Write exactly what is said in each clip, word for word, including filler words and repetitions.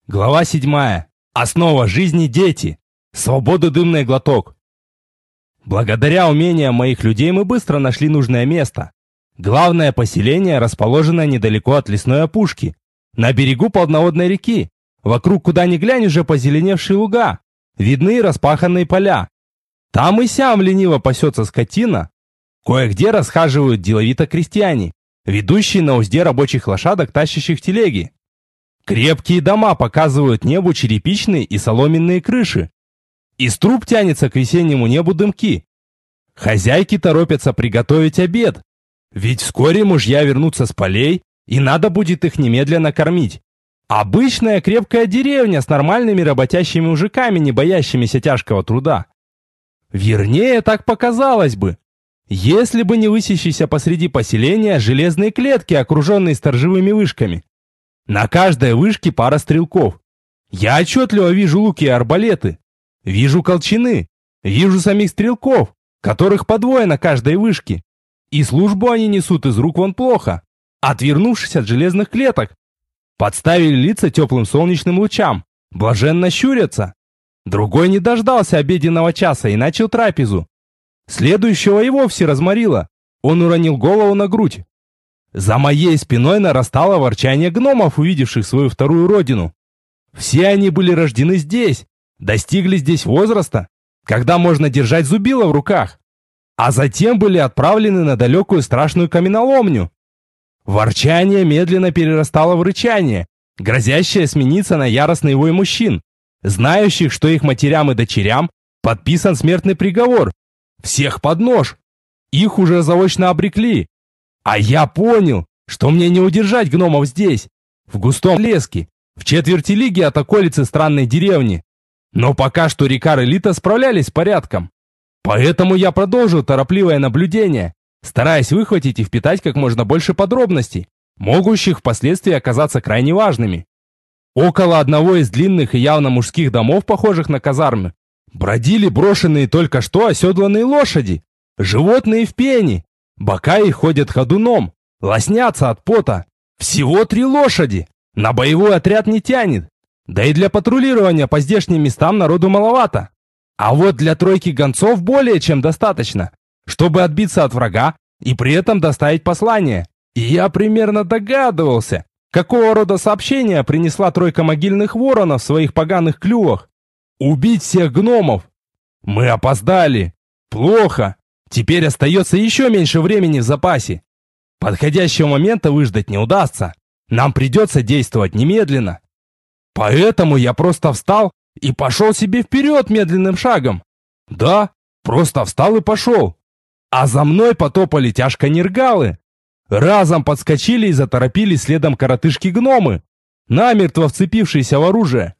Глава седьмая. Основа жизни – дети. Свобода дымный глоток. Благодаря умениям моих людей мы быстро нашли нужное место. Главное поселение, расположенное недалеко от лесной опушки, на берегу полноводной реки. Вокруг, куда ни глянь, уже позеленевшие луга. Видны распаханные поля. Там и сям лениво пасется скотина. Кое-где расхаживают деловито крестьяне, ведущие на узде рабочих лошадок, тащащих телеги. Крепкие дома показывают небу черепичные и соломенные крыши. Из труб тянется к весеннему небу дымки. Хозяйки торопятся приготовить обед, ведь вскоре мужья вернутся с полей, и надо будет их немедленно кормить. Обычная крепкая деревня с нормальными работящими мужиками, не боящимися тяжкого труда. Вернее, так показалось бы, если бы не высящиеся посреди поселения железные клетки, окруженные сторожевыми вышками. На каждой вышке пара стрелков. Я отчетливо вижу луки и арбалеты. Вижу колчаны. Вижу самих стрелков, которых по двое на каждой вышке. И службу они несут из рук вон плохо, отвернувшись от железных клеток. Подставили лица теплым солнечным лучам. Блаженно щурятся. Другой не дождался обеденного часа и начал трапезу. Следующего и вовсе разморило. Он уронил голову на грудь. За моей спиной нарастало ворчание гномов, увидевших свою вторую родину. Все они были рождены здесь, достигли здесь возраста, когда можно держать зубило в руках, а затем были отправлены на далекую страшную каменоломню. Ворчание медленно перерастало в рычание, грозящее смениться на яростный вой мужчин, знающих, что их матерям и дочерям подписан смертный приговор. Всех под нож. Их уже заочно обрекли. А я понял, что мне не удержать гномов здесь, в густом леске, в четверти лиги от околицы странной деревни. Но пока что Рикар и Лита справлялись с порядком. Поэтому я продолжил торопливое наблюдение, стараясь выхватить и впитать как можно больше подробностей, могущих впоследствии оказаться крайне важными. Около одного из длинных и явно мужских домов, похожих на казармы, бродили брошенные только что оседланные лошади, животные в пене. Бока их ходят ходуном, лоснятся от пота. Всего три лошади. На боевой отряд не тянет. Да и для патрулирования по здешним местам народу маловато. А вот для тройки гонцов более чем достаточно, чтобы отбиться от врага и при этом доставить послание. И я примерно догадывался, какого рода сообщение принесла тройка могильных воронов в своих поганых клювах. Убить всех гномов. Мы опоздали. Плохо. Теперь остается еще меньше времени в запасе. Подходящего момента выждать не удастся. Нам придется действовать немедленно. Поэтому я просто встал и пошел себе вперед медленным шагом. Да, просто встал и пошел. А за мной потопали тяжко нергалы. Разом подскочили и заторопились следом коротышки-гномы, намертво вцепившиеся в оружие.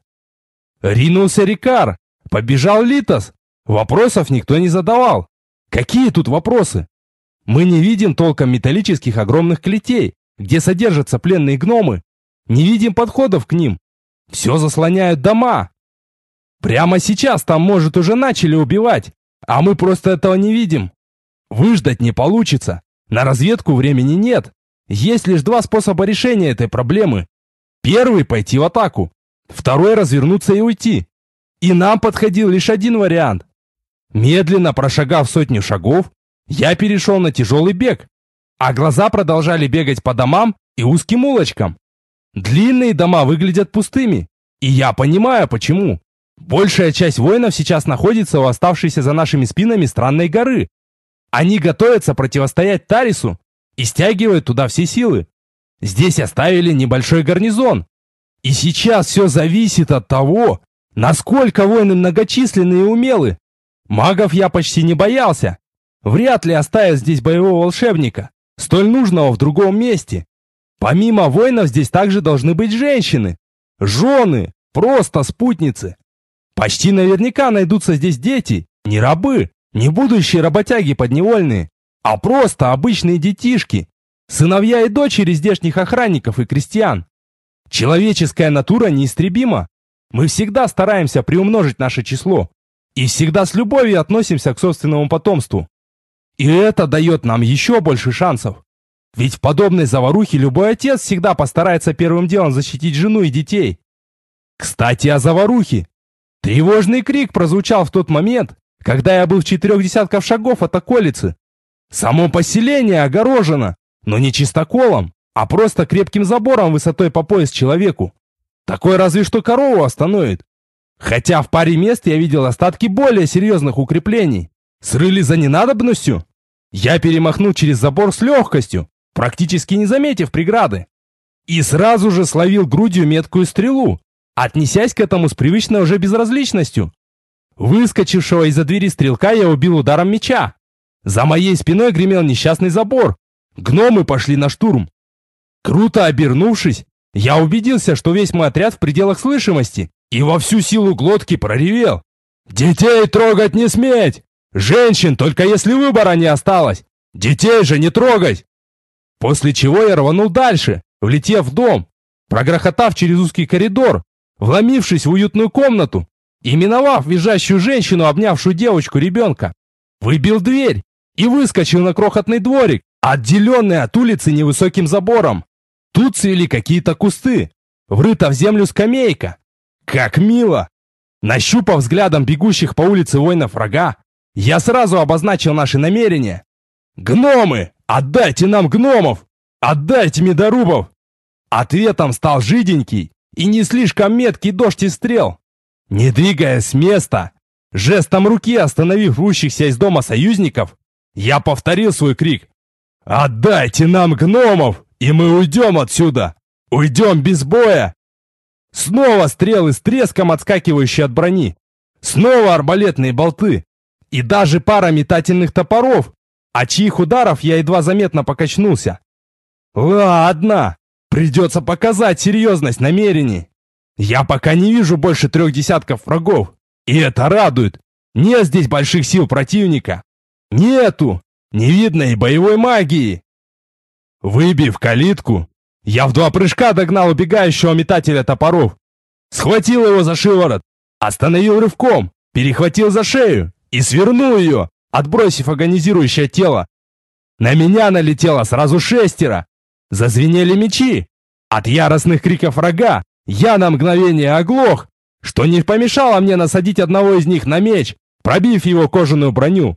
Ринулся Рикар, побежал Литос. Вопросов никто не задавал. Какие тут вопросы? Мы не видим толком металлических огромных клетей, где содержатся пленные гномы. Не видим подходов к ним. Все заслоняют дома. Прямо сейчас там, может, уже начали убивать, а мы просто этого не видим. Выждать не получится. На разведку времени нет. Есть лишь два способа решения этой проблемы. Первый — пойти в атаку. Второй — развернуться и уйти. И нам подходил лишь один вариант. Медленно прошагав сотню шагов, я перешел на тяжелый бег, а глаза продолжали бегать по домам и узким улочкам. Длинные дома выглядят пустыми, и я понимаю, почему. Большая часть воинов сейчас находится у оставшейся за нашими спинами странной горы. Они готовятся противостоять Тарису и стягивают туда все силы. Здесь оставили небольшой гарнизон. И сейчас все зависит от того, насколько воины многочисленны и умелы. Магов я почти не боялся. Вряд ли оставят здесь боевого волшебника, столь нужного в другом месте. Помимо воинов здесь также должны быть женщины, жены, просто спутницы. Почти наверняка найдутся здесь дети, не рабы, не будущие работяги подневольные, а просто обычные детишки, сыновья и дочери здешних охранников и крестьян. Человеческая натура неистребима. Мы всегда стараемся приумножить наше число. И всегда с любовью относимся к собственному потомству. И это дает нам еще больше шансов. Ведь в подобной заварухе любой отец всегда постарается первым делом защитить жену и детей. Кстати, о заварухе. Тревожный крик прозвучал в тот момент, когда я был в четырех десятках шагов от околицы. Само поселение огорожено, но не чистоколом, а просто крепким забором высотой по пояс человеку. Такой разве что корову остановит. Хотя в паре мест я видел остатки более серьезных укреплений. Срыли за ненадобностью. Я перемахнул через забор с легкостью, практически не заметив преграды. И сразу же словил грудью меткую стрелу, отнесясь к этому с привычной уже безразличностью. Выскочившего из-за двери стрелка я убил ударом меча. За моей спиной гремел несчастный забор. Гномы пошли на штурм. Круто обернувшись, я убедился, что весь мой отряд в пределах слышимости, и во всю силу глотки проревел: «Детей трогать не сметь! Женщин, только если выбора не осталось! Детей же не трогать!» После чего я рванул дальше, влетев в дом, прогрохотав через узкий коридор, вломившись в уютную комнату и миновав визжащую женщину, обнявшую девочку-ребенка, выбил дверь и выскочил на крохотный дворик, отделенный от улицы невысоким забором. Тут цвели какие-то кусты, врыта в землю скамейка. Как мило! Нащупав взглядом бегущих по улице воинов врага, я сразу обозначил наши намерения. «Гномы! Отдайте нам гномов! Отдайте медорубов!» Ответом стал жиденький и не слишком меткий дождь из стрел. Не двигаясь с места, жестом руки остановив рвущихся из дома союзников, я повторил свой крик: «Отдайте нам гномов, и мы уйдем отсюда! Уйдем без боя!» Снова стрелы с треском, отскакивающие от брони. Снова арбалетные болты. И даже пара метательных топоров, от чьих ударов я едва заметно покачнулся. Ладно, придется показать серьезность намерений. Я пока не вижу больше трех десятков врагов, и это радует. Нет здесь больших сил противника. Нету. Не видно и боевой магии. Выбив калитку, я в два прыжка догнал убегающего метателя топоров. Схватил его за шиворот, остановил рывком, перехватил за шею и свернул ее, отбросив агонизирующее тело. На меня налетело сразу шестеро. Зазвенели мечи. От яростных криков врага я на мгновение оглох, что не помешало мне насадить одного из них на меч, пробив его кожаную броню.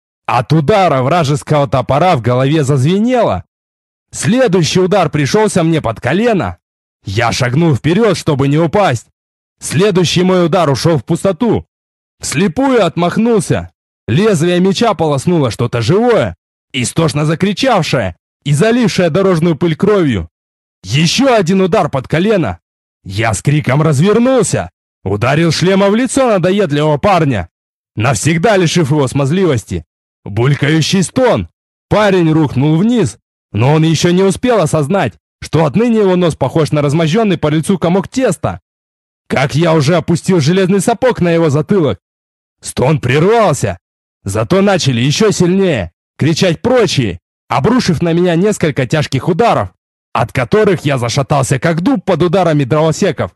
От удара вражеского топора в голове зазвенело. Следующий удар пришелся мне под колено. Я шагнул вперед, чтобы не упасть. Следующий мой удар ушел в пустоту. Вслепую отмахнулся. Лезвие меча полоснуло что-то живое, истошно закричавшее и залившее дорожную пыль кровью. Еще один удар под колено. Я с криком развернулся, ударил шлема в лицо надоедливого парня, навсегда лишив его смазливости. Булькающий стон. Парень рухнул вниз, но он еще не успел осознать, что отныне его нос похож на размозженный по лицу комок теста. Как я уже опустил железный сапог на его затылок. Стон прервался, зато начали еще сильнее кричать прочие, обрушив на меня несколько тяжких ударов, от которых я зашатался как дуб под ударами дровосеков.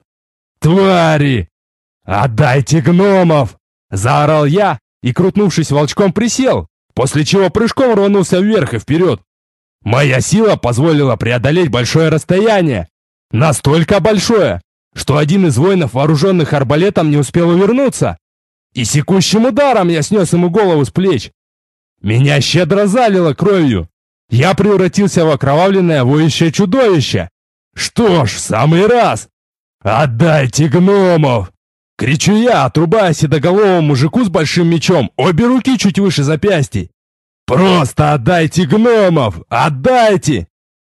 «Твари! Отдайте гномов!» — заорал я и, крутнувшись волчком, присел, после чего прыжком рванулся вверх и вперед. Моя сила позволила преодолеть большое расстояние, настолько большое, что один из воинов, вооруженных арбалетом, не успел увернуться, и секущим ударом я снес ему голову с плеч. Меня щедро залило кровью. Я превратился в окровавленное воющее чудовище. Что ж, в самый раз. «Отдайте гномов!» — кричу я, отрубая седоголовому мужику с большим мечом обе руки чуть выше запястий. «Просто отдайте гномов! Отдайте!»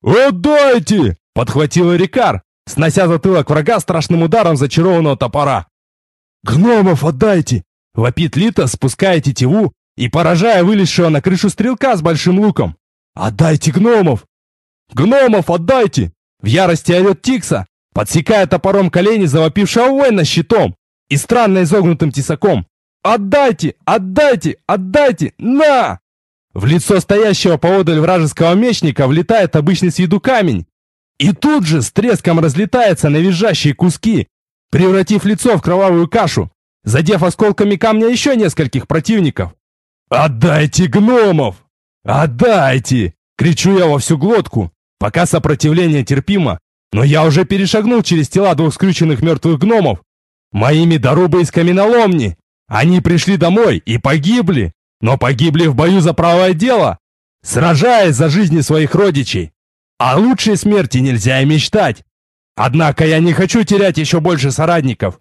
«Отдайте!» — подхватил Рикар, снося затылок врага страшным ударом зачарованного топора. «Гномов отдайте!» — вопит Лита, спуская тетиву и поражая вылезшего на крышу стрелка с большим луком. «Отдайте гномов!» «Гномов отдайте!» — в ярости орет Тикса, подсекая топором колени завопившего воина щитом и странно изогнутым тесаком. «Отдайте! Отдайте! Отдайте! На!» В лицо стоящего поодаль вражеского мечника влетает обычный с виду камень, и тут же с треском разлетается на визжащие куски, превратив лицо в кровавую кашу, задев осколками камня еще нескольких противников. «Отдайте гномов! Отдайте!» — кричу я во всю глотку, пока сопротивление терпимо, но я уже перешагнул через тела двух скрюченных мертвых гномов Моими дорубы из каменоломни. Они пришли домой и погибли, но погибли в бою за правое дело, сражаясь за жизни своих родичей. О лучшей смерти нельзя и мечтать. Однако я не хочу терять еще больше соратников.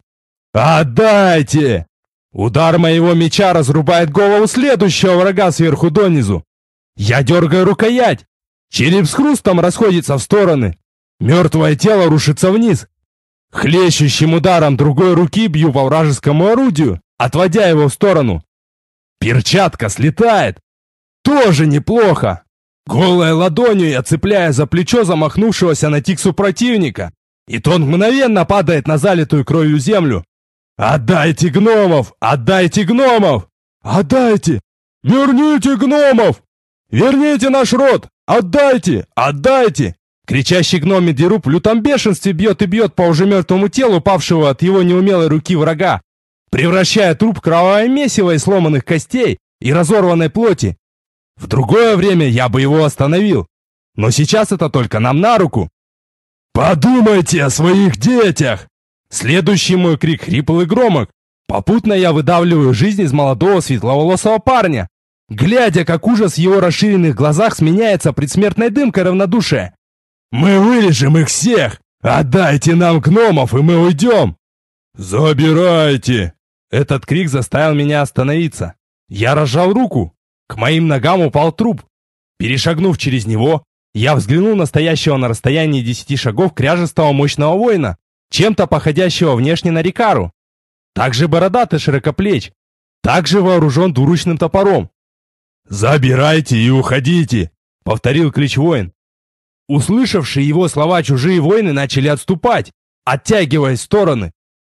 Отдайте! Удар моего меча разрубает голову следующего врага сверху донизу. Я дергаю рукоять. Череп с хрустом расходится в стороны. Мертвое тело рушится вниз. Хлещущим ударом другой руки бью по вражескому орудию, отводя его в сторону. Перчатка слетает. Тоже неплохо. Голой ладонью я цепляю за плечо замахнувшегося на Тиксу противника, и тот мгновенно падает на залитую кровью землю. «Отдайте гномов! Отдайте гномов! Отдайте! Верните гномов! Верните наш род! Отдайте! Отдайте!» Кричащий гном Медеруб в лютом бешенстве бьет и бьет по уже мертвому телу павшего от его неумелой руки врага, превращая труп в кровавое месиво из сломанных костей и разорванной плоти. В другое время я бы его остановил, но сейчас это только нам на руку. «Подумайте о своих детях!» Следующий мой крик хрипл и громок. Попутно я выдавливаю жизнь из молодого светловолосого парня, глядя, как ужас в его расширенных глазах сменяется предсмертной дымкой равнодушия. «Мы вырежем их всех! Отдайте нам гномов, и мы уйдем!» «Забирайте!» Этот крик заставил меня остановиться. Я разжал руку. К моим ногам упал труп. Перешагнув через него, я взглянул на стоящего на расстоянии десяти шагов кряжестого мощного воина, чем-то походящего внешне на Рикару. Также бородатый широкоплеч, также вооружен двуручным топором. «Забирайте и уходите!» — повторил клич воин. Услышавшие его слова чужие воины начали отступать, оттягиваясь в стороны.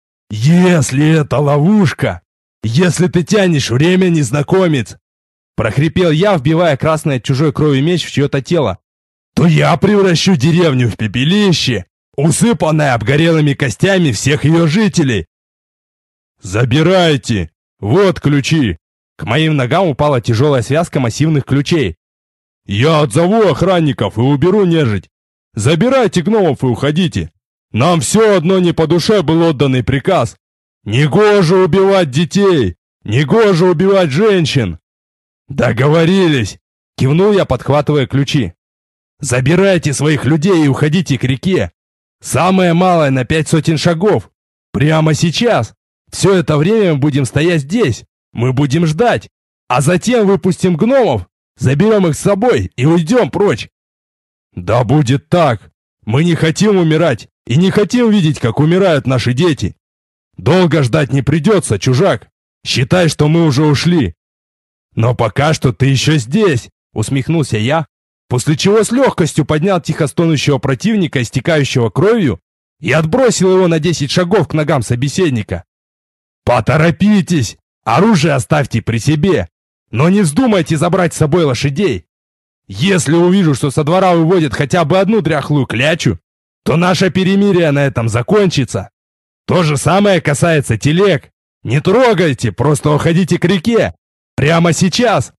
«Если это ловушка! Если ты тянешь время, незнакомец!» Прохрипел я, вбивая красный от чужой крови меч в чье-то тело. «То я превращу деревню в пепелище, усыпанное обгорелыми костями всех ее жителей!» «Забирайте! Вот ключи!» К моим ногам упала тяжелая связка массивных ключей. «Я отзову охранников и уберу нежить. Забирайте гномов и уходите. Нам все одно не по душе был отданный приказ. Негоже убивать детей! Негоже убивать женщин!» «Договорились!» — кивнул я, подхватывая ключи. «Забирайте своих людей и уходите к реке. Самое малое на пять сотен шагов. Прямо сейчас. Все это время мы будем стоять здесь. Мы будем ждать. А затем выпустим гномов, заберем их с собой и уйдем прочь». «Да будет так. Мы не хотим умирать и не хотим видеть, как умирают наши дети. Долго ждать не придется, чужак. Считай, что мы уже ушли. Но пока что ты еще здесь», — усмехнулся я, после чего с легкостью поднял тихо стонущего противника, истекающего кровью, и отбросил его на десять шагов к ногам собеседника. «Поторопитесь! Оружие оставьте при себе, но не вздумайте забрать с собой лошадей. Если увижу, что со двора выводят хотя бы одну дряхлую клячу, то наше перемирие на этом закончится. То же самое касается телег. Не трогайте, просто уходите к реке. Прямо сейчас!»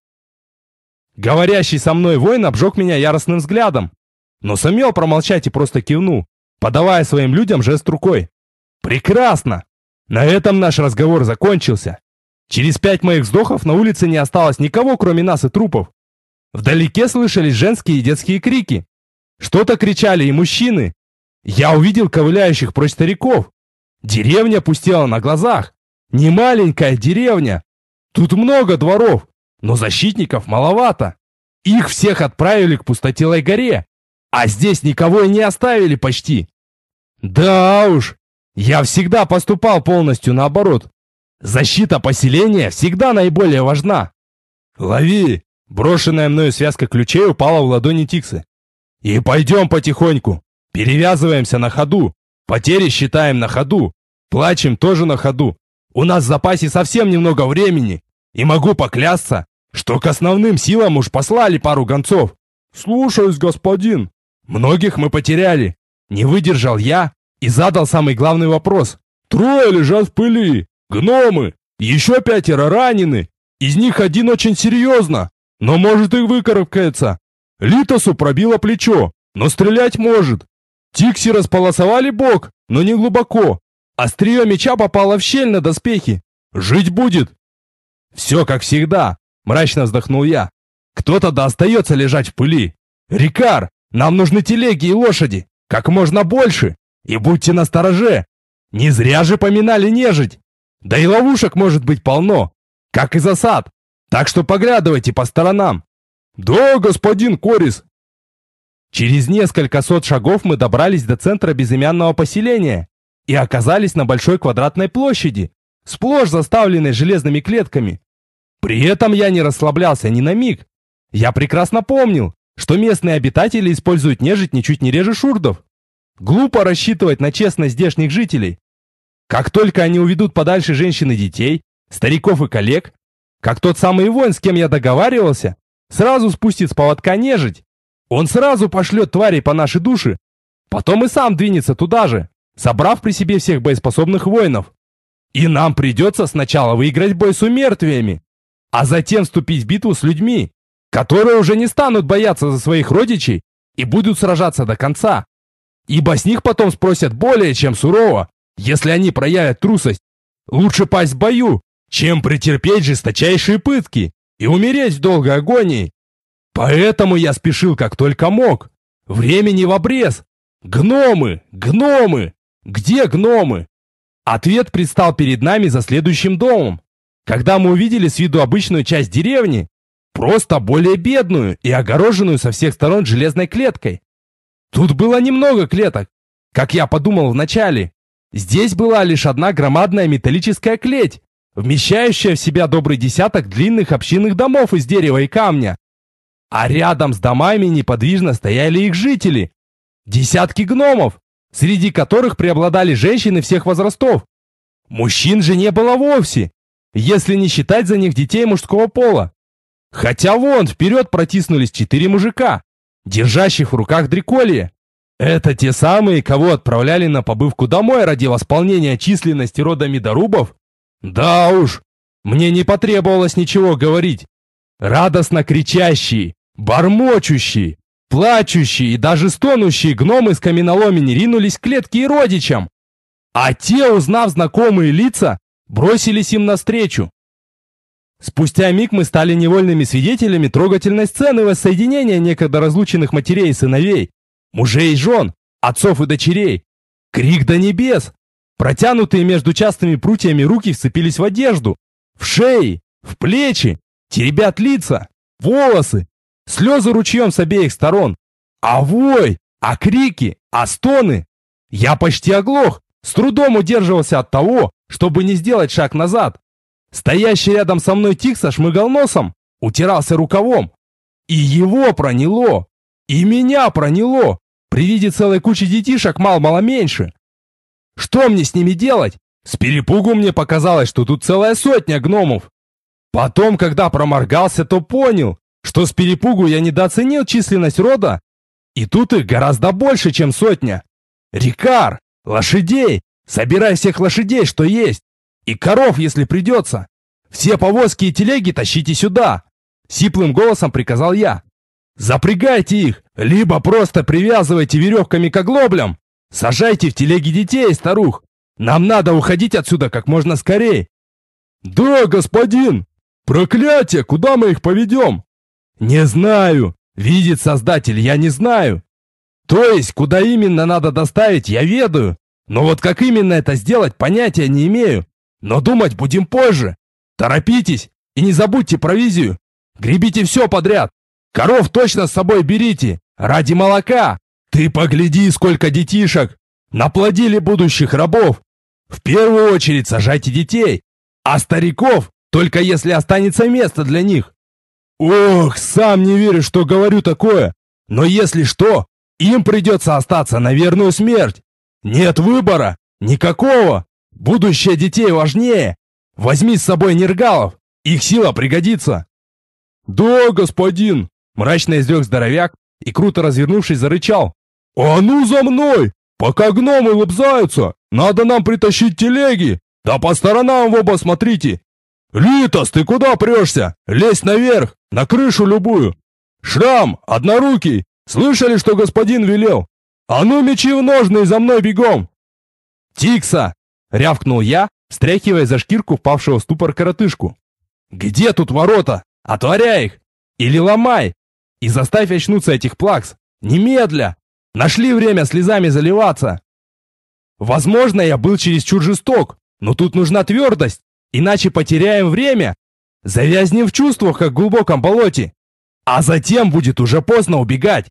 Говорящий со мной воин обжег меня яростным взглядом, но сумел промолчать и просто кивнул, подавая своим людям жест рукой. «Прекрасно! На этом наш разговор закончился. Через пять моих вздохов на улице не осталось никого, кроме нас и трупов. Вдалеке слышались женские и детские крики. Что-то кричали и мужчины. Я увидел ковыляющих прочь стариков. Деревня пустела на глазах. Не маленькая деревня. Тут много дворов, но защитников маловато. Их всех отправили к Пустотелой горе, а здесь никого и не оставили почти. Да уж, я всегда поступал полностью наоборот. Защита поселения всегда наиболее важна. Лови! Брошенная мною связка ключей упала в ладони Тиксы. И пойдем потихоньку. Перевязываемся на ходу. Потери считаем на ходу. Плачем тоже на ходу. У нас в запасе совсем немного времени. И могу поклясться, что к основным силам уж послали пару гонцов. Слушаюсь, господин. Многих мы потеряли. Не выдержал я и задал самый главный вопрос. Трое лежат в пыли. Гномы. Еще пятеро ранены. Из них один очень серьезно, но может и выкарабкается. Литосу пробило плечо, но стрелять может. Тикси располосовали бок, но не глубоко. Острие меча попало в щель на доспехи. Жить будет. Все как всегда, мрачно вздохнул я. Кто-то да остается лежать в пыли. Рикар, нам нужны телеги и лошади. Как можно больше. И будьте настороже. Не зря же поминали нежить. Да и ловушек может быть полно. Как и засад. Так что поглядывайте по сторонам. Да, господин Корис. Через несколько сот шагов мы добрались до центра безымянного поселения и оказались на большой квадратной площади, сплошь заставленной железными клетками. При этом я не расслаблялся ни на миг. Я прекрасно помнил, что местные обитатели используют нежить ничуть не реже шурдов. Глупо рассчитывать на честность здешних жителей. Как только они уведут подальше женщин и детей, стариков и коллег, как тот самый воин, с кем я договаривался, сразу спустит с поводка нежить, он сразу пошлет тварей по нашей душе, потом и сам двинется туда же, собрав при себе всех боеспособных воинов. И нам придется сначала выиграть бой с умертвиями, а затем вступить в битву с людьми, которые уже не станут бояться за своих родичей и будут сражаться до конца. Ибо с них потом спросят более чем сурово, если они проявят трусость. Лучше пасть в бою, чем претерпеть жесточайшие пытки и умереть в долгой агонии. Поэтому я спешил как только мог. Времени в обрез. Гномы! Гномы! Где гномы? Ответ предстал перед нами за следующим домом. Когда мы увидели с виду обычную часть деревни, просто более бедную и огороженную со всех сторон железной клеткой. Тут было немного клеток, как я подумал вначале. Здесь была лишь одна громадная металлическая клеть, вмещающая в себя добрый десяток длинных общинных домов из дерева и камня. А рядом с домами неподвижно стояли их жители. Десятки гномов, среди которых преобладали женщины всех возрастов. Мужчин же не было вовсе, если не считать за них детей мужского пола. Хотя вон вперед протиснулись четыре мужика, держащих в руках дреколье. Это те самые, кого отправляли на побывку домой ради восполнения численности рода медорубов? Да уж, мне не потребовалось ничего говорить. Радостно кричащие, бормочущие, плачущие и даже стонущие гномы с каменоломни ринулись к клетке и родичам. А те, узнав знакомые лица, бросились им навстречу. Спустя миг мы стали невольными свидетелями трогательной сцены воссоединения некогда разлученных матерей и сыновей, мужей и жен, отцов и дочерей. Крик до небес. Протянутые между частыми прутьями руки вцепились в одежду, в шеи, в плечи, теребят лица, волосы, слезы ручьем с обеих сторон. А вой, а крики, а стоны. Я почти оглох, с трудом удерживался от того, чтобы не сделать шаг назад. Стоящий рядом со мной Тикса шмыгал носом, утирался рукавом. И его проняло, и меня проняло. При виде целой кучи детишек мал-мало меньше. Что мне с ними делать? С перепугу мне показалось, что тут целая сотня гномов. Потом, когда проморгался, то понял, что с перепугу я недооценил численность рода. И тут их гораздо больше, чем сотня. Рикар, лошадей, собирай всех лошадей, что есть. И коров, если придется. Все повозки и телеги тащите сюда. Сиплым голосом приказал я. Запрягайте их, либо просто привязывайте веревками к оглоблям. Сажайте в телеги детей и старух. Нам надо уходить отсюда как можно скорее. Да, господин. Проклятие, куда мы их поведем? Не знаю. Видит Создатель, я не знаю. То есть, куда именно надо доставить, я ведаю. Но вот как именно это сделать, понятия не имею. Но думать будем позже. Торопитесь и не забудьте провизию. Гребите все подряд. Коров точно с собой берите. Ради молока. Ты погляди, сколько детишек. Наплодили будущих рабов. В первую очередь сажайте детей. А стариков, только если останется место для них. Ох, сам не верю, что говорю такое. Но если что, им придется остаться на верную смерть. Нет выбора. Никакого. Будущее детей важнее. Возьми с собой нергалов. Их сила пригодится. Да, господин. Мрачно изрек здоровяк и, круто развернувшись, зарычал. А ну за мной! Пока гномы лобзаются, надо нам притащить телеги. Да по сторонам в оба смотрите. Литос, ты куда прешься? Лезь наверх, на крышу любую. Шрам, однорукий, слышали, что господин велел? А ну мечи в ножны и за мной бегом. Тикса, рявкнул я, стряхивая за шкирку впавшего в ступор коротышку. «Где тут ворота? Отворяй их! Или ломай! И заставь очнуться этих плакс! Немедля! Нашли время слезами заливаться!» Возможно, я был чересчур жесток, но тут нужна твердость, иначе потеряем время, завязнем в чувствах, как в глубоком болоте, а затем будет уже поздно убегать.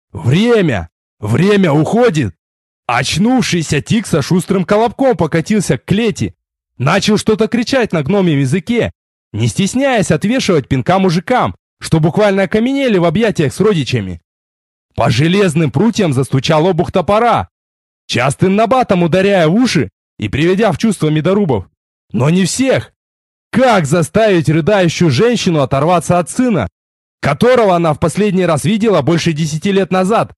Время! Время уходит! Очнувшийся Тикса шустрым колобком покатился к клети, начал что-то кричать на гномьем языке, не стесняясь отвешивать пинка мужикам, что буквально окаменели в объятиях с родичами. По железным прутьям застучал обух топора, частым набатом ударяя в уши и приведя в чувство медорубов. Но не всех. Как заставить рыдающую женщину оторваться от сына, которого она в последний раз видела больше десяти лет назад?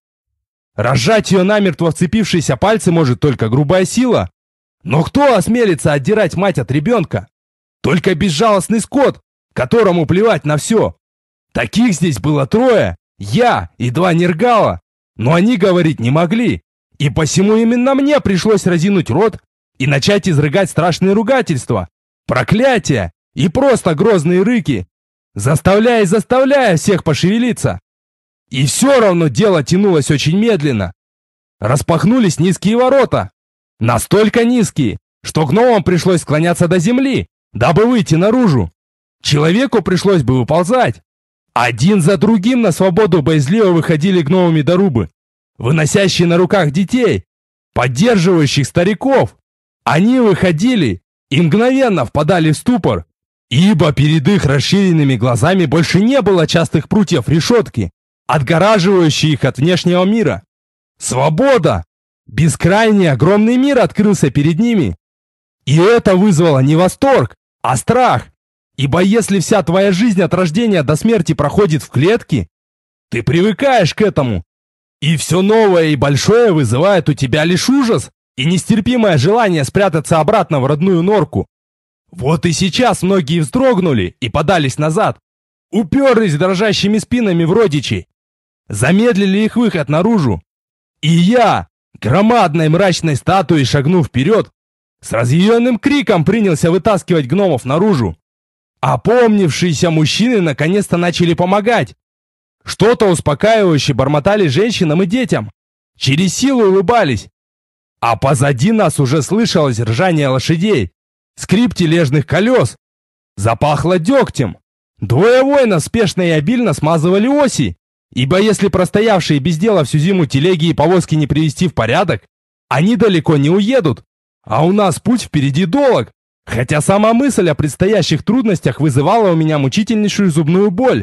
Разжать ее намертво вцепившиеся пальцы может только грубая сила. Но кто осмелится отдирать мать от ребенка? Только безжалостный скот, которому плевать на все. Таких здесь было трое, я и два нергала, но они говорить не могли, и посему именно мне пришлось разинуть рот и начать изрыгать страшные ругательства, проклятия и просто грозные рыки, заставляя и заставляя всех пошевелиться. И все равно дело тянулось очень медленно. Распахнулись низкие ворота, настолько низкие, что гномам пришлось склоняться до земли, дабы выйти наружу. Человеку пришлось бы выползать. Один за другим на свободу боязливо выходили гномы-медорубы, выносящие на руках детей, поддерживающих стариков. Они выходили и мгновенно впадали в ступор, ибо перед их расширенными глазами больше не было частых прутьев решетки, отгораживающих их от внешнего мира. Свобода! Бескрайний огромный мир открылся перед ними. И это вызвало не восторг, а страх. Ибо если вся твоя жизнь от рождения до смерти проходит в клетке, ты привыкаешь к этому. И все новое и большое вызывает у тебя лишь ужас и нестерпимое желание спрятаться обратно в родную норку. Вот и сейчас многие вздрогнули и подались назад, уперлись дрожащими спинами в родичей, замедлили их выход наружу. И я, громадной мрачной статуей шагнув вперед, с разъяренным криком принялся вытаскивать гномов наружу. Опомнившиеся мужчины наконец-то начали помогать. Что-то успокаивающе бормотали женщинам и детям, через силу улыбались. А позади нас уже слышалось ржание лошадей, скрип тележных колес. Запахло дегтем. Двое воинов спешно и обильно смазывали оси, ибо если простоявшие без дела всю зиму телеги и повозки не привести в порядок, они далеко не уедут, а у нас путь впереди долг, хотя сама мысль о предстоящих трудностях вызывала у меня мучительнейшую зубную боль.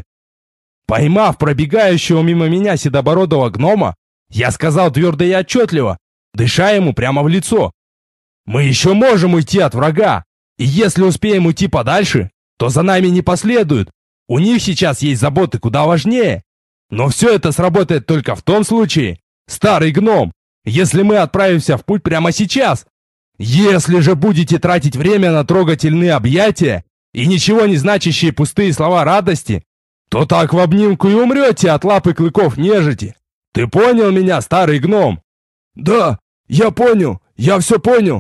Поймав пробегающего мимо меня седобородого гнома, я сказал твердо и отчетливо, дыша ему прямо в лицо: «Мы еще можем уйти от врага, и если успеем уйти подальше, то за нами не последуют. У них сейчас есть заботы куда важнее. Но все это сработает только в том случае, старый гном, если мы отправимся в путь прямо сейчас. Если же будете тратить время на трогательные объятия и ничего не значащие пустые слова радости, то так в обнимку и умрете от лап и клыков нежити. Ты понял меня, старый гном?» «Да, я понял, я все понял».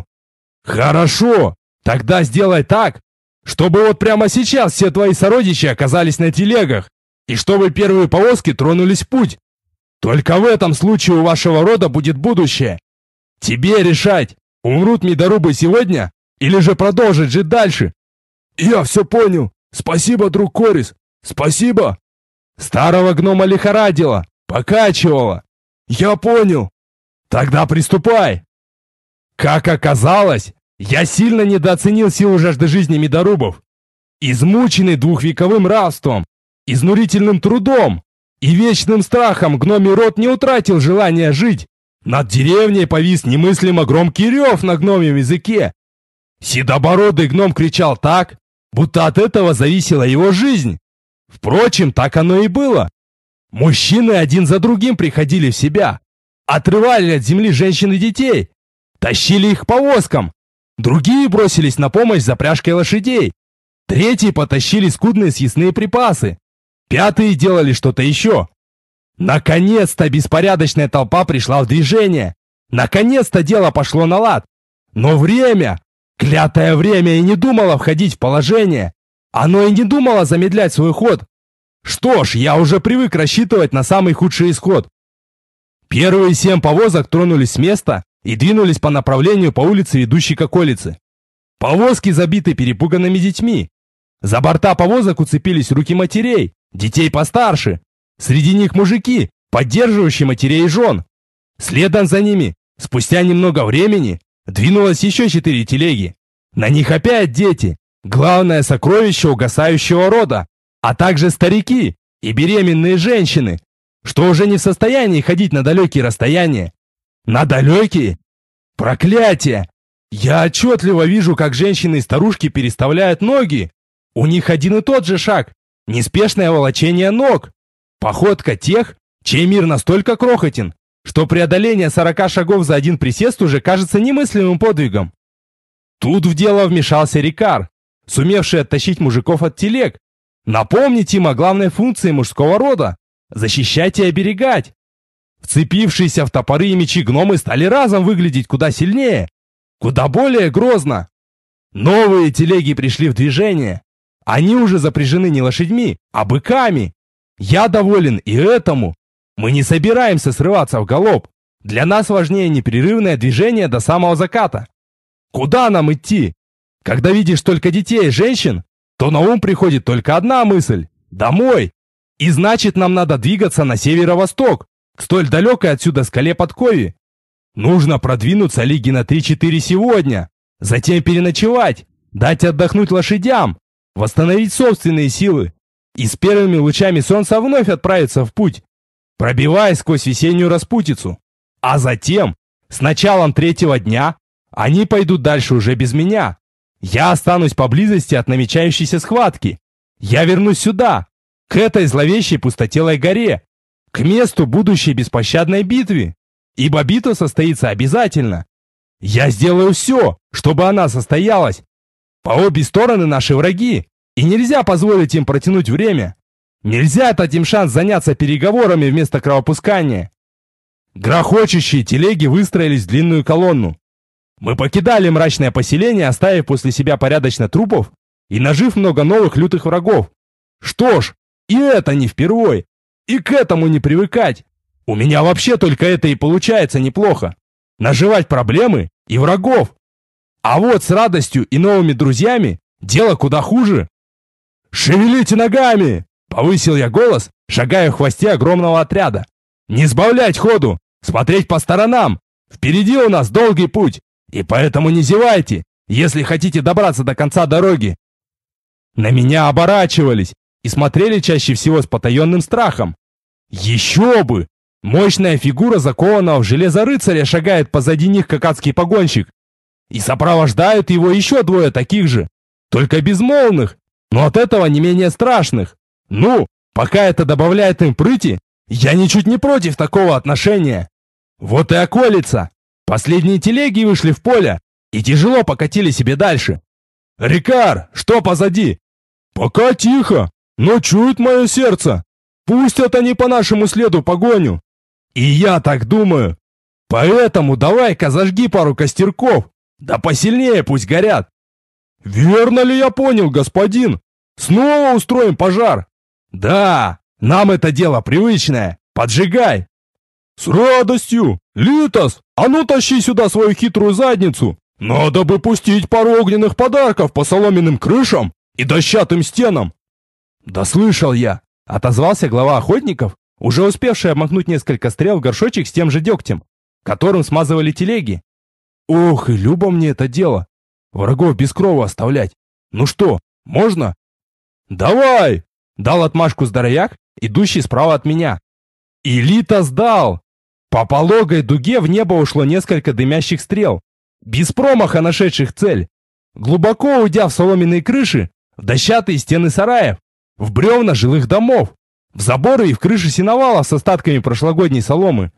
«Хорошо, тогда сделай так, чтобы вот прямо сейчас все твои сородичи оказались на телегах, и чтобы первые повозки тронулись в путь. Только в этом случае у вашего рода будет будущее. Тебе решать, умрут медорубы сегодня или же продолжить жить дальше». «Я все понял. Спасибо, друг Корис. Спасибо». Старого гнома лихорадило, покачивало. «Я понял». «Тогда приступай». Как оказалось, я сильно недооценил силу жажды жизни медорубов. Измученный двухвековым рабством, изнурительным трудом и вечным страхом, гномий род не утратил желания жить. Над деревней повис немыслимо громкий рев на гномьем языке. Седобородый гном кричал так, будто от этого зависела его жизнь. Впрочем, так оно и было. Мужчины один за другим приходили в себя, отрывали от земли женщин и детей, тащили их к повозкам. Другие бросились на помощь за пряжкой лошадей. Третьи потащили скудные съестные припасы. Пятые делали что-то еще. Наконец-то беспорядочная толпа пришла в движение. Наконец-то дело пошло на лад. Но время, Клятое время и не думало входить в положение. Оно и не думало замедлять свой ход. Что ж, я уже привык рассчитывать на самый худший исход. Первые семь повозок тронулись с места и двинулись по направлению по улице, ведущей к околице. Повозки забиты перепуганными детьми. За борта повозок уцепились руки матерей, детей постарше. Среди них мужики, поддерживающие матерей и жен. Следом за ними, спустя немного времени, двинулось еще четыре телеги. На них опять дети, главное сокровище угасающего рода, а также старики и беременные женщины, что уже не в состоянии ходить на далекие расстояния. На далекие? Проклятие! Я отчетливо вижу, как женщины и старушки переставляют ноги. У них один и тот же шаг, неспешное волочение ног. Походка тех, чей мир настолько крохотен, что преодоление сорока шагов за один присест уже кажется немыслимым подвигом. Тут в дело вмешался Рикар, сумевший оттащить мужиков от телег, напомнить им о главной функции мужского рода – защищать и оберегать. Вцепившиеся в топоры и мечи гномы стали разом выглядеть куда сильнее, куда более грозно. Новые телеги пришли в движение. Они уже запряжены не лошадьми, а быками. Я доволен и этому. Мы не собираемся срываться в галоп. Для нас важнее непрерывное движение до самого заката. Куда нам идти? Когда видишь только детей и женщин, то на ум приходит только одна мысль – домой. И значит, нам надо двигаться на северо-восток, к столь далекой отсюда скале Подкови. Нужно продвинуться лиги на три-четыре сегодня, затем переночевать, дать отдохнуть лошадям, восстановить собственные силы и с первыми лучами солнца вновь отправиться в путь, пробиваясь сквозь весеннюю распутицу. А затем, с началом третьего дня, они пойдут дальше уже без меня. Я останусь поблизости от намечающейся схватки. Я вернусь сюда, к этой зловещей пустотелой горе, к месту будущей беспощадной битвы, ибо битва состоится обязательно. Я сделаю все, чтобы она состоялась. По обе стороны наши враги, и нельзя позволить им протянуть время. Нельзя дать им шанс заняться переговорами вместо кровопускания. Грохочущие телеги выстроились в длинную колонну. Мы покидали мрачное поселение, оставив после себя порядочно трупов и нажив много новых лютых врагов. Что ж, и это не впервой, и к этому не привыкать. У меня вообще только это и получается неплохо. Наживать проблемы и врагов. А вот с радостью и новыми друзьями дело куда хуже. «Шевелите ногами!» — повысил я голос, шагая в хвосте огромного отряда. «Не сбавлять ходу, смотреть по сторонам. Впереди у нас долгий путь, и поэтому не зевайте, если хотите добраться до конца дороги». На меня оборачивались и смотрели чаще всего с потаенным страхом. Еще бы! Мощная фигура закованного в железо рыцаря шагает позади них, как адский погонщик. И сопровождают его еще двое таких же, только безмолвных, но от этого не менее страшных. Ну, пока это добавляет им прыти, я ничуть не против такого отношения. Вот и околица. Последние телеги вышли в поле и тяжело покатили себе дальше. «Рикар, что позади?» «Пока тихо, но чует мое сердце. Пустят они по нашему следу погоню». «И я так думаю. Поэтому давай-ка зажги пару костерков, да посильнее пусть горят». «Верно ли я понял, господин? Снова устроим пожар?» «Да, нам это дело привычное. Поджигай». «С радостью! Литос, а ну тащи сюда свою хитрую задницу! Надо бы пустить пару огненных подарков по соломенным крышам и дощатым стенам!» «Да слышал я!» — отозвался глава охотников, уже успевший обмакнуть несколько стрел в горшочек с тем же дегтем, которым смазывали телеги. «Ох, и любо мне это дело! Врагов без крова оставлять! Ну что, можно?» «Давай!» — дал отмашку здоровяк, идущий справа от меня. И Литос дал! По пологой дуге в небо ушло несколько дымящих стрел, без промаха нашедших цель, глубоко уйдя в соломенные крыши, в дощатые стены сараев, в бревна жилых домов, в заборы и в крыши сеновалов с остатками прошлогодней соломы.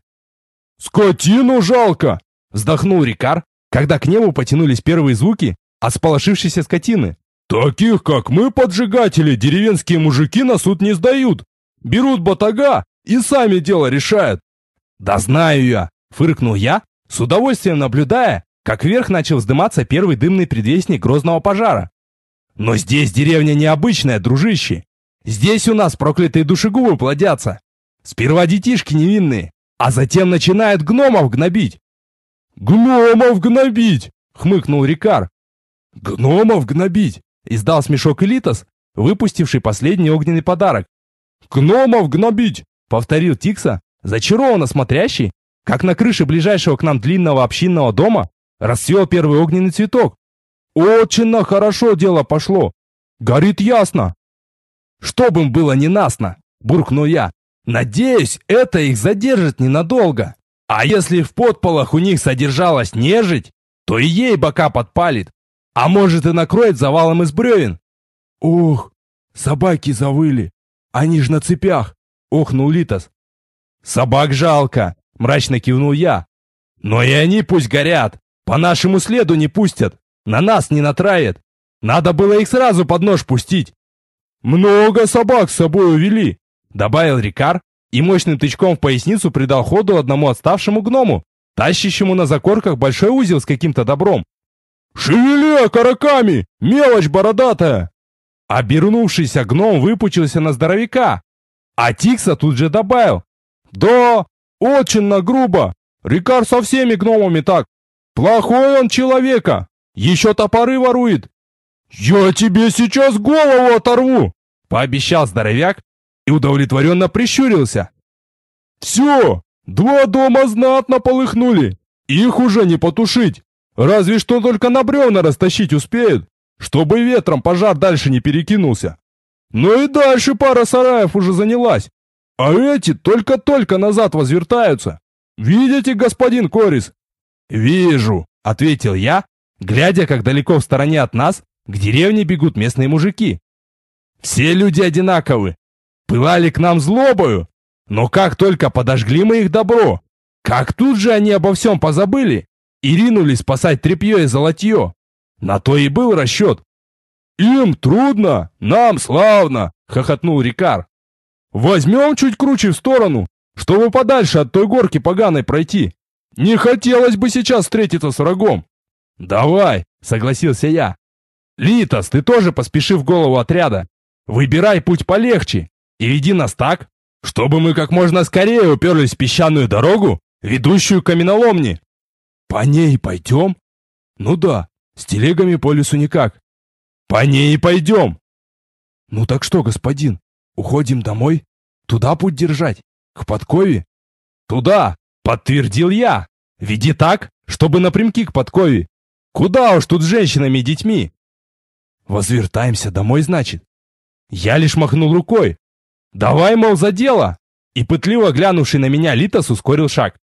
«Скотину жалко!» — вздохнул Рикар, когда к небу потянулись первые звуки от сполошившейся скотины. «Таких, как мы, поджигатели, деревенские мужики на суд не сдают. Берут батага и сами дело решают». «Да знаю я!» — фыркнул я, с удовольствием наблюдая, как вверх начал вздыматься первый дымный предвестник грозного пожара. Но здесь деревня необычная, дружище. Здесь у нас проклятые душегубы плодятся. Сперва детишки невинные, а затем начинают гномов гнобить. «Гномов гнобить!» — хмыкнул Рикар. «Гномов гнобить!» — издал смешок Элитос, выпустивший последний огненный подарок. «Гномов гнобить!» — повторил Тикса, зачарованно смотрящий, как на крыше ближайшего к нам длинного общинного дома расцвел первый огненный цветок. «Очень хорошо дело пошло! Горит ясно!» «Чтоб им было ненастно!» — буркнул я. «Надеюсь, это их задержит ненадолго. А если в подполах у них содержалась нежить, то и ей бока подпалит, а может и накроет завалом из бревен». «Ох, собаки завыли! Они ж на цепях!» — охнул Литос. «Собак жалко!» — мрачно кивнул я. «Но и они пусть горят! По нашему следу не пустят! На нас не натравят! Надо было их сразу под нож пустить!» «Много собак с собой увели!» — добавил Рикар и мощным тычком в поясницу придал ходу одному отставшему гному, тащащему на закорках большой узел с каким-то добром. «Шевели окороками, мелочь бородатая!» Обернувшийся гном выпучился на здоровяка, а Тикса тут же добавил: «Да, очень грубо. Рикар со всеми гномами так. Плохой он человека, еще топоры ворует». «Я тебе сейчас голову оторву!» — пообещал здоровяк и удовлетворенно прищурился. «Все, два дома знатно полыхнули. Их уже не потушить. Разве что только на бревна растащить успеют, чтобы ветром пожар дальше не перекинулся. Но и дальше пара сараев уже занялась, а эти только-только назад возвертаются. Видите, господин Корис?» «Вижу», — ответил я, глядя, как далеко в стороне от нас к деревне бегут местные мужики. «Все люди одинаковы, пылали к нам злобою, но как только подожгли мы их добро, как тут же они обо всем позабыли и ринулись спасать тряпье и золотье. На то и был расчет». «Им трудно, нам славно!» — хохотнул Рикар. «Возьмем чуть круче в сторону, чтобы подальше от той горки поганой пройти. Не хотелось бы сейчас встретиться с врагом». «Давай!» — согласился я. «Литос, ты тоже поспеши в голову отряда. Выбирай путь полегче и веди нас так, чтобы мы как можно скорее уперлись в песчаную дорогу, ведущую к каменоломне». «По ней пойдем?» «Ну да, с телегами по лесу никак». «По ней и пойдем». «Ну так что, господин, уходим домой? Туда путь держать? К подкове?» «Туда», — подтвердил я. «Веди так, чтобы напрямки к подкове. Куда уж тут с женщинами и детьми?» «Возвертаемся домой, значит?» Я лишь махнул рукой. «Давай, мол, за дело!» И пытливо глянувший на меня Литос ускорил шаг.